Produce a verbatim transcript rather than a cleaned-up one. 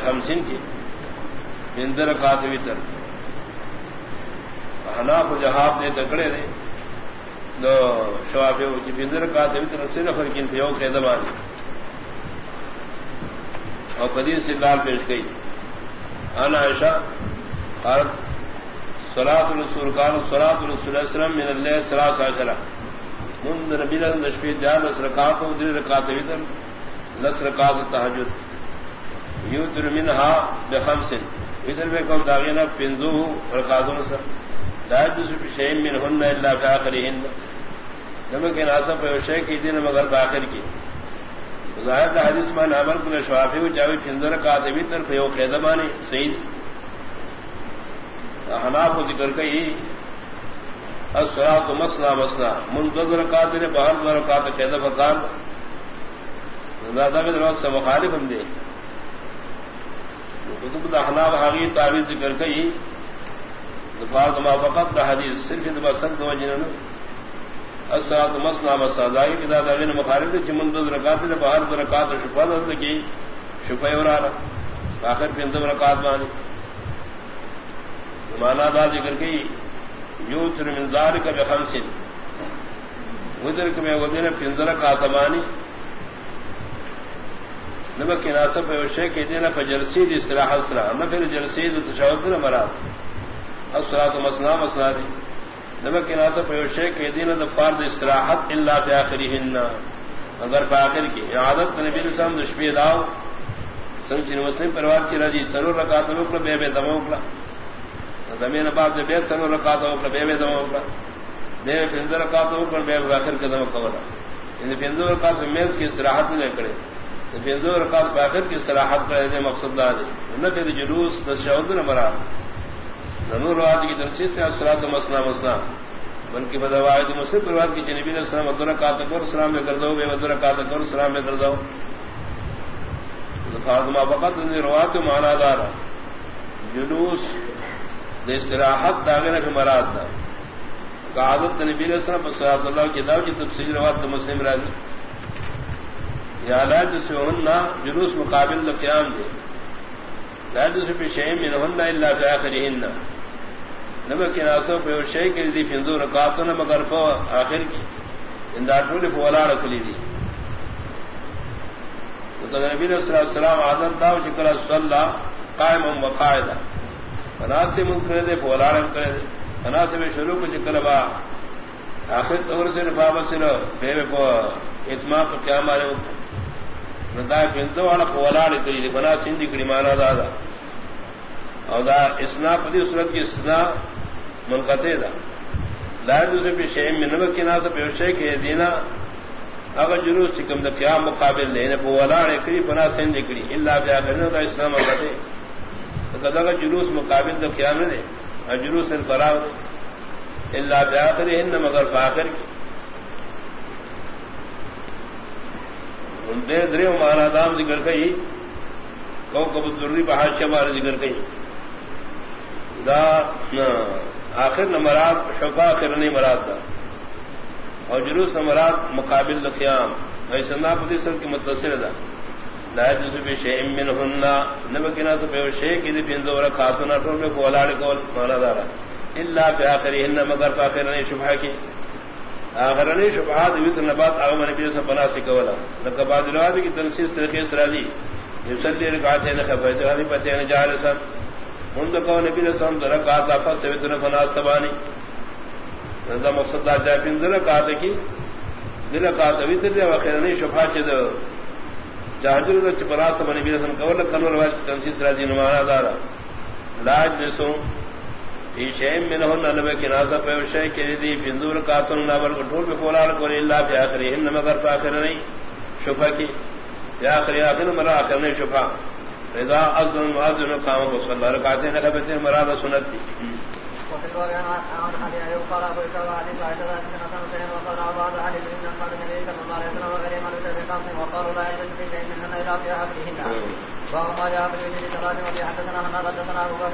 بخمسین کی پنځه رکعات وتر حناف جہاب دے تکڑے دے دو شوافی کی پنځه رکعات وتر سے نفر کین یو قید باندې اور قدیر سے دال پیش گئی انا عائشہ قالت صلاۃ الرسول قال صلاۃ الرسول اسلم من الليل ثلاث عشر من نبی اللہ نشفی دیار لس رکعات و دیر رکعات وتر لس رکعات تہجد یوتر منها بخمس وتر میں کو داغینا پنځو رکعاتوں سے لا يجوز شيء منهن الا في اخرهن لیکن اسا پر شے کی دین مگر باخر کی ظاہر حدیث میں عمل کو شوافی و جاوی پنځه رکعات وتر یو قید باندې صحیح حناف ذکر کئی الصلاۃ مثنى مثنى منذ رکعات نے بہت رکعات قید فقال زیادہ میں روز سے مخالف ہم دے کتب احناف حقیقی تعبیر ذکر کئی دفاع ما فقط دا حدیث صرف دبا سنگ دو جنہوں الصلاۃ مثنى مثنى ظاہر کی زیادہ میں مخالف دے چمن دو رکعات نے بہت رکعات شفاء دے کی شفاء ورانا آخر پنځه رکعات باندې مانا دا ذکر کی یوتر من ذالک بخمس وذر کہ میں ودین پنځه رکعات باندې نمک ناسب شے کہ دینا فجلسی دی استراحت سرا نہ پھر جلسی دی تشہد نہ مراد الصلاۃ مثنى مثنى دی نمک ناسب شے کہ دینا فرض استراحت الا فی اخرہن اگر فاخر کی عادت نبی صلی اللہ علیہ وسلم دشبی داو سنچ مسلم پروار کی راضی ضرور رکعات وکلا بے بے دمو وکلا دمین بعد بے ضرور رکعات وکلا بے بے دمو وکلا بے پنځه رکعات وکلا بے آخر کے دمو قولا ان پنځه رکعات میز کی استراحت نہ کرے پنځه رکعات باخر کی استراحت کرے مقصد دا ہے نہ کہ جلوس تشہد نہ مراد نور روایت کی تفسیر سے الصلاۃ مثنى مثنى بلکہ بدواعد مسلم پروار کی نبی علیہ السلام دو رکعات اور سلام میں کر دو بے دو رکعات اور سلام میں کر دو فاطمہ فقط نے روایت معنی دار جلوس استراحت داغنے کے مراد دا قعدت نبی علیہ السلام صلی اللہ کی داو کی تفسیر روایت مسلم راضی یا لا جسہن جلوس مقابل قیام دے لا جس پہ شیء منهن الا في اخرهن نمک ناسو پہ شیء کے دی پنځه رکعات نہ مگر کو آخر کی ان داٹول فولا رکھلی دی تو نبی صلی اللہ علیہ وسلم عادت داو ذکر صلی قائما وقاعدا فناس سے منکر دے فولا رکھ کرے فناس میں شروع کو ذکر با آخر طور سے نفابت سے بے کو اتمام قیام والے ندا پنځه والا فولا رکھلی بنا سندھی کی معنی دادا اور دا اسنا پدی صورت کی اسنا منقطع دا لا دوسرے پہ شیء من نمک کے ناس پہ شیء کے دینا اگر جلوس چکم دا قیام مقابل لینے پہ ولا رکھلی بنا سندھی کری الا بیا کرنے دا اسنا منقطع تو اگر جلوس مقابل دا قیام نہ دے اور جلوس انفراد دے الا بیا کرے ہن مگر فاخر کی دے درے مانا دام ذکر کئی کو کب ضروری بحث شمار ذکر کئی دا آخر نمراد شفا آخر نہیں مراد دا اور جلوس نمراد مقابل قیام ایسا نا پتی سب کی متصل دا لا جس بھی شیء منهن نبکنا سے پہ شیء کی دی پنځه رکعاتنا ٹول میں کو الاڑ کو مانا دارا الا فی اخرهن مگر فاخر نہیں شبہ کی آخرانی شبہات ویتر نبات آغم نبی سے بنا سکولا لکہ بعض الوادی کی تنسیز طریقے سرالی یسلی رکعاتین خفیتغانی پتین جالسا مندقو نبی رسول در رکعات آفت سے ویتر فناس تبانی نظر مقصد دا جاپین در رکعات کی در رکعات ویتر دے وخیرانی شبہات چید جاہجر در چپراس تبانی نبی رسول کولا کنور واجی تنسیز سرالی نمانا دارا لاج جسوں یہ شیء منهن نبی کی ناسا پہ شیء کے دی پنځه رکعاتن نابر کو ٹول پہ فولا کو الا فی اخرهن مگر فاخر نہیں شفا کی یا اخر اخر مرا اخر نہیں شفا اذا اذن المؤذن قام وصلى ركعتين خفتين مراد سنت تھی وفي الواريان عن علي أيوب قال أبو إسحاق حديث عائشة سنة سنتين وقال بعض أهل العلم قال النبي صلى الله عليه وسلم وغيره من ليس بخمس وقالوا لا يجوز في شيء منهن إلا في آخرهن وهو ما جاء في الوجه ثلاث وفي حدثنا حنا حدثنا أبو بكر